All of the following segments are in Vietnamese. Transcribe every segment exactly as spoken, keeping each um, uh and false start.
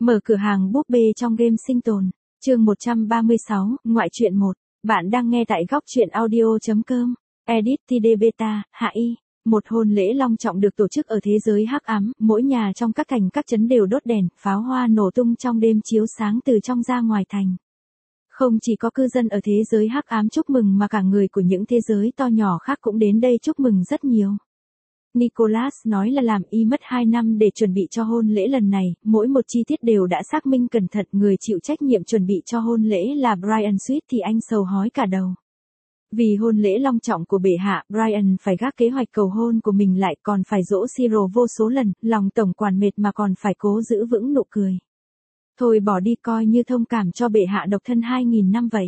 Mở cửa hàng búp bê trong game sinh tồn. Chương một trăm ba mươi sáu, ngoại truyện một. Bạn đang nghe tại góc truyện audio chấm com. Edit tê đê beta, hạ y. Một hôn lễ long trọng được tổ chức ở thế giới hắc ám, mỗi nhà trong các thành các trấn đều đốt đèn, pháo hoa nổ tung trong đêm chiếu sáng từ trong ra ngoài thành. Không chỉ có cư dân ở thế giới hắc ám chúc mừng mà cả người của những thế giới to nhỏ khác cũng đến đây chúc mừng rất nhiều. Nicholas nói là làm y mất hai năm để chuẩn bị cho hôn lễ lần này, mỗi một chi tiết đều đã xác minh cẩn thận. Người chịu trách nhiệm chuẩn bị cho hôn lễ là Brian Sweet thì anh sầu hói cả đầu. Vì hôn lễ long trọng của bệ hạ, Brian phải gác kế hoạch cầu hôn của mình lại, còn phải dỗ Cyril vô số lần, lòng tổng quản mệt mà còn phải cố giữ vững nụ cười. Thôi bỏ đi, coi như thông cảm cho bệ hạ độc thân hai nghìn năm vậy.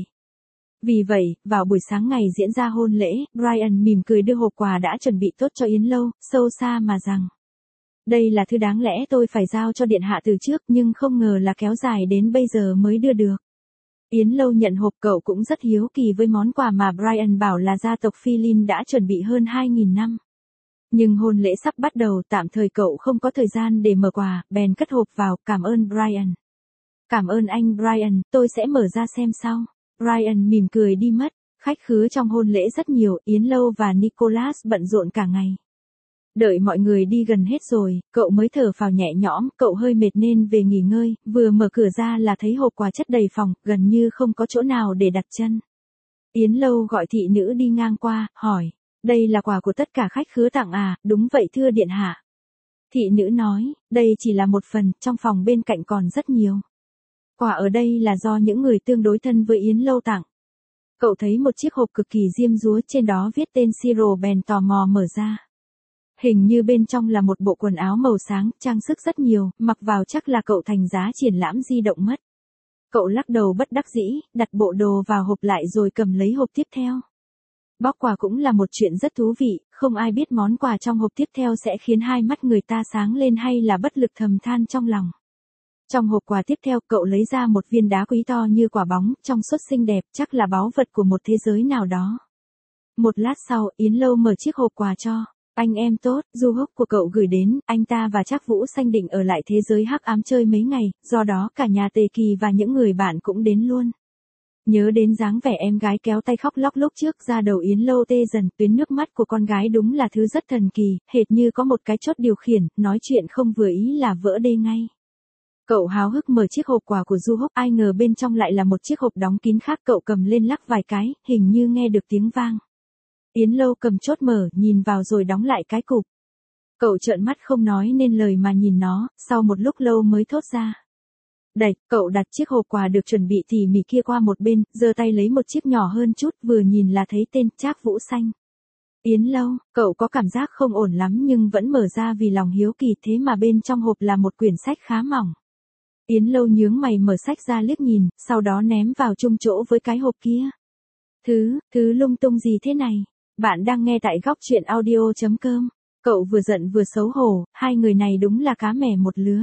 Vì vậy, vào buổi sáng ngày diễn ra hôn lễ, Brian mỉm cười đưa hộp quà đã chuẩn bị tốt cho Yến Lâu, sâu xa mà rằng: đây là thứ đáng lẽ tôi phải giao cho điện hạ từ trước, nhưng không ngờ là kéo dài đến bây giờ mới đưa được. Yến Lâu nhận hộp, cậu cũng rất hiếu kỳ với món quà mà Brian bảo là gia tộc Philin đã chuẩn bị hơn hai nghìn năm. Nhưng hôn lễ sắp bắt đầu, tạm thời cậu không có thời gian để mở quà, bèn cất hộp vào, cảm ơn Brian. Cảm ơn anh Brian, tôi sẽ mở ra xem sau. Brian mỉm cười đi mất. Khách khứa trong hôn lễ rất nhiều, Yến Lâu và Nicholas bận rộn cả ngày. Đợi mọi người đi gần hết rồi, cậu mới thở phào nhẹ nhõm, cậu hơi mệt nên về nghỉ ngơi, vừa mở cửa ra là thấy hộp quà chất đầy phòng, gần như không có chỗ nào để đặt chân. Yến Lâu gọi thị nữ đi ngang qua, hỏi: đây là quà của tất cả khách khứa tặng à? Đúng vậy thưa điện hạ. Thị nữ nói: đây chỉ là một phần, trong phòng bên cạnh còn rất nhiều. Quà ở đây là do những người tương đối thân với Yến Lâu tặng. Cậu thấy một chiếc hộp cực kỳ diêm dúa, trên đó viết tên Cyril, bèn tò mò mở ra. Hình như bên trong là một bộ quần áo màu sáng, trang sức rất nhiều, mặc vào chắc là cậu thành giá triển lãm di động mất. Cậu lắc đầu bất đắc dĩ, đặt bộ đồ vào hộp lại rồi cầm lấy hộp tiếp theo. Bóc quà cũng là một chuyện rất thú vị, không ai biết món quà trong hộp tiếp theo sẽ khiến hai mắt người ta sáng lên hay là bất lực thầm than trong lòng. Trong hộp quà tiếp theo, cậu lấy ra một viên đá quý to như quả bóng, trong suốt xinh đẹp, chắc là báu vật của một thế giới nào đó. Một lát sau, Yến Lâu mở chiếc hộp quà cho. Anh em tốt, du húc của cậu gửi đến, anh ta và Trác Vũ Xanh định ở lại thế giới hắc ám chơi mấy ngày, do đó cả nhà Tề Kỳ và những người bạn cũng đến luôn. Nhớ đến dáng vẻ em gái kéo tay khóc lóc lúc trước, ra đầu Yến Lâu tê dần, tuyến nước mắt của con gái đúng là thứ rất thần kỳ, hệt như có một cái chốt điều khiển, nói chuyện không vừa ý là vỡ đê ngay. Cậu háo hức mở chiếc hộp quà của Du Húc, ai ngờ bên trong lại là một chiếc hộp đóng kín khác, cậu cầm lên lắc vài cái, hình như nghe được tiếng vang. Yến Lâu cầm chốt mở, nhìn vào rồi đóng lại cái cụp. Cậu trợn mắt không nói nên lời mà nhìn nó, sau một lúc lâu mới thốt ra: đẩy. Cậu đặt chiếc hộp quà được chuẩn bị tỉ mỉ kia qua một bên, giơ tay lấy một chiếc nhỏ hơn chút, vừa nhìn là thấy tên Trác Vũ Xanh. Yến Lâu, cậu có cảm giác không ổn lắm nhưng vẫn mở ra vì lòng hiếu kỳ, thế mà bên trong hộp là một quyển sách khá mỏng. Yến Lâu nhướng mày mở sách ra liếc nhìn, sau đó ném vào chung chỗ với cái hộp kia. Thứ, thứ lung tung gì thế này? Bạn đang nghe tại góc truyện audio chấm com. Cậu vừa giận vừa xấu hổ, hai người này đúng là cá mè một lứa.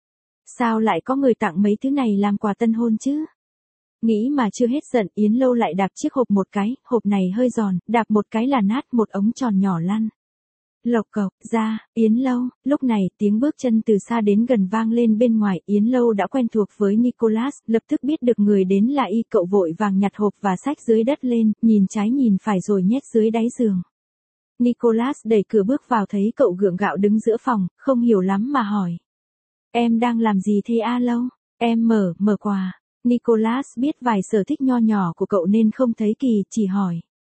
Sao lại có người tặng mấy thứ này làm quà tân hôn chứ? Nghĩ mà chưa hết giận, Yến Lâu lại đạp chiếc hộp một cái, hộp này hơi giòn, đạp một cái là nát, một ống tròn nhỏ lăn. Lộc cộc ra, Yến Lâu, lúc này tiếng bước chân từ xa đến gần vang lên bên ngoài, Yến Lâu đã quen thuộc với Nicholas, lập tức biết được người đến là y, cậu vội vàng nhặt hộp và sách dưới đất lên, nhìn trái nhìn phải rồi nhét dưới đáy giường. Nicholas đẩy cửa bước vào thấy cậu gượng gạo đứng giữa phòng, không hiểu lắm mà hỏi: em đang làm gì thế a Lâu? Em mở, mở quà. Nicholas biết vài sở thích nho nhỏ của cậu nên không thấy kỳ, chỉ hỏi: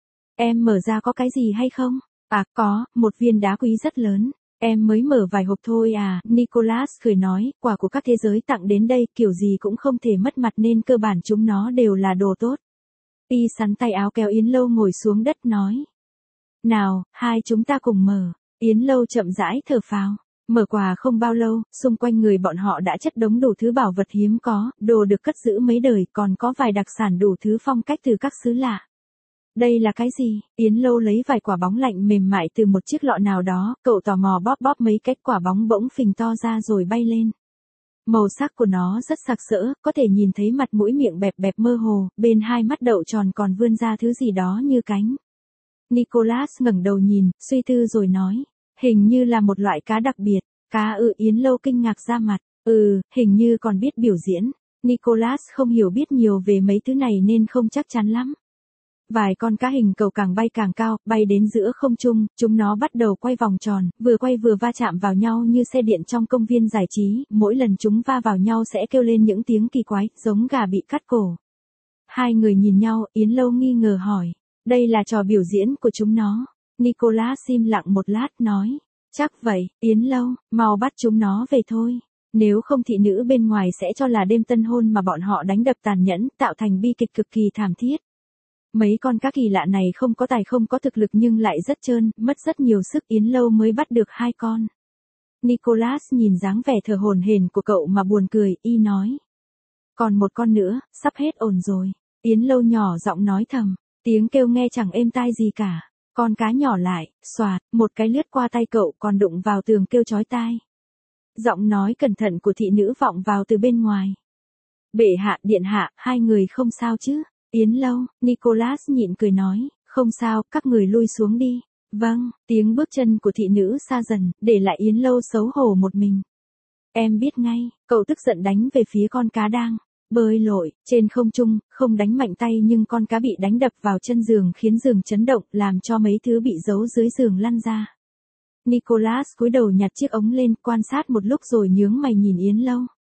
em mở ra có cái gì hay không? À có, một viên đá quý rất lớn. Em mới mở vài hộp thôi à. Nicholas cười nói, quà của các thế giới tặng đến đây kiểu gì cũng không thể mất mặt nên cơ bản chúng nó đều là đồ tốt. Y sắn tay áo kéo Yến Lâu ngồi xuống đất nói: nào, hai chúng ta cùng mở. Yến Lâu chậm rãi thở phào. Mở quà không bao lâu, xung quanh người bọn họ đã chất đống đủ thứ bảo vật hiếm có, đồ được cất giữ mấy đời, còn có vài đặc sản đủ thứ phong cách từ các xứ lạ. Đây là cái gì? Yến Lâu lấy vài quả bóng lạnh mềm mại từ một chiếc lọ nào đó, cậu tò mò bóp bóp mấy cái, quả bóng bỗng phình to ra rồi bay lên. Màu sắc của nó rất sặc sỡ, có thể nhìn thấy mặt mũi miệng bẹp bẹp mơ hồ, bên hai mắt đậu tròn còn vươn ra thứ gì đó như cánh. Nicholas ngẩng đầu nhìn, suy tư rồi nói: hình như là một loại cá đặc biệt. Cá ư? Yến Lâu kinh ngạc ra mặt. Ừ, hình như còn biết biểu diễn. Nicholas không hiểu biết nhiều về mấy thứ này nên không chắc chắn lắm. Vài con cá hình cầu càng bay càng cao, bay đến giữa không trung, chúng nó bắt đầu quay vòng tròn, vừa quay vừa va chạm vào nhau như xe điện trong công viên giải trí, mỗi lần chúng va vào nhau sẽ kêu lên những tiếng kỳ quái, giống gà bị cắt cổ. Hai người nhìn nhau, Yến Lâu nghi ngờ hỏi, đây là trò biểu diễn của chúng nó. Nicholas im lặng một lát nói, chắc vậy, Yến Lâu, mau bắt chúng nó về thôi. Nếu không thị nữ bên ngoài sẽ cho là đêm tân hôn mà bọn họ đánh đập tàn nhẫn, tạo thành bi kịch cực kỳ thảm thiết. Mấy con cá kỳ lạ này không có tài không có thực lực nhưng lại rất trơn, mất rất nhiều sức, Yến Lâu mới bắt được hai con. Nicholas nhìn dáng vẻ thở hổn hển của cậu mà buồn cười, y nói. Còn một con nữa, sắp hết ổn rồi. Yến Lâu nhỏ giọng nói thầm, tiếng kêu nghe chẳng êm tai gì cả. Con cá nhỏ lại, xoạt, một cái lướt qua tay cậu còn đụng vào tường kêu chói tai. Giọng nói cẩn thận của thị nữ vọng vào từ bên ngoài. Bệ hạ, điện hạ, hai người không sao chứ? Yến Lâu, Nicholas nhịn cười nói, không sao, các người lui xuống đi. Vâng, tiếng bước chân của thị nữ xa dần, để lại Yến Lâu xấu hổ một mình. Em biết ngay, cậu tức giận đánh về phía con cá đang bơi lội trên không trung, không đánh mạnh tay nhưng con cá bị đánh đập vào chân giường khiến giường chấn động, làm cho mấy thứ bị giấu dưới giường lăn ra. Nicholas cúi đầu nhặt chiếc ống lên, quan sát một lúc rồi nhướng mày nhìn Yến Lâu.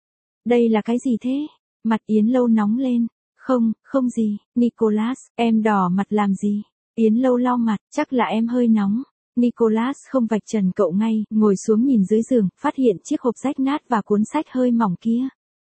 Đây là cái gì thế? Mặt Yến Lâu nóng lên. Không, không gì, Nicholas, em đỏ mặt làm gì? Yến Lâu lau mặt, chắc là em hơi nóng. Nicholas không vạch trần cậu ngay, ngồi xuống nhìn dưới giường, phát hiện chiếc hộp rách nát và cuốn sách hơi mỏng kia.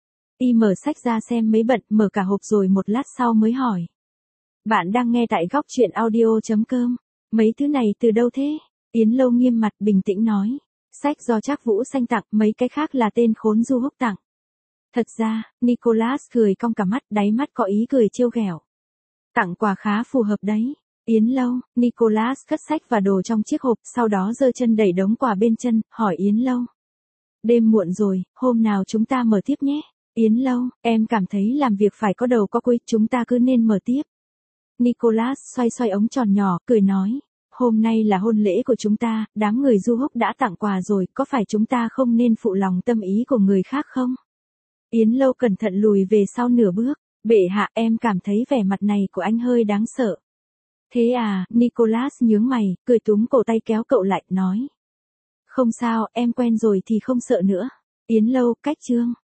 Y mở sách ra xem mấy bận, mở cả hộp rồi một lát sau mới hỏi. Bạn đang nghe tại góc truyện audio chấm com. Mấy thứ này từ đâu thế? Yến Lâu nghiêm mặt bình tĩnh nói. Sách do Trác Vũ Xanh tặng, mấy cái khác là tên khốn Du Húc tặng. Thật ra, Nicholas cười cong cả mắt, đáy mắt có ý cười trêu ghẹo. Tặng quà khá phù hợp đấy. Yến Lâu, Nicholas cất sách và đồ trong chiếc hộp, sau đó giơ chân đẩy đống quà bên chân, hỏi Yến Lâu. Đêm muộn rồi, hôm nào chúng ta mở tiếp nhé. Yến Lâu, em cảm thấy làm việc phải có đầu có cuối, chúng ta cứ nên mở tiếp. Nicholas xoay xoay ống tròn nhỏ, cười nói. Hôm nay là hôn lễ của chúng ta, đám người Du Húc đã tặng quà rồi, có phải chúng ta không nên phụ lòng tâm ý của người khác không? Yến Lâu cẩn thận lùi về sau nửa bước. Bệ hạ, em cảm thấy vẻ mặt này của anh hơi đáng sợ. Thế à, Nicholas nhướng mày, cười túm cổ tay kéo cậu lại, nói. Không sao, em quen rồi thì không sợ nữa. Yến Lâu, cách chương.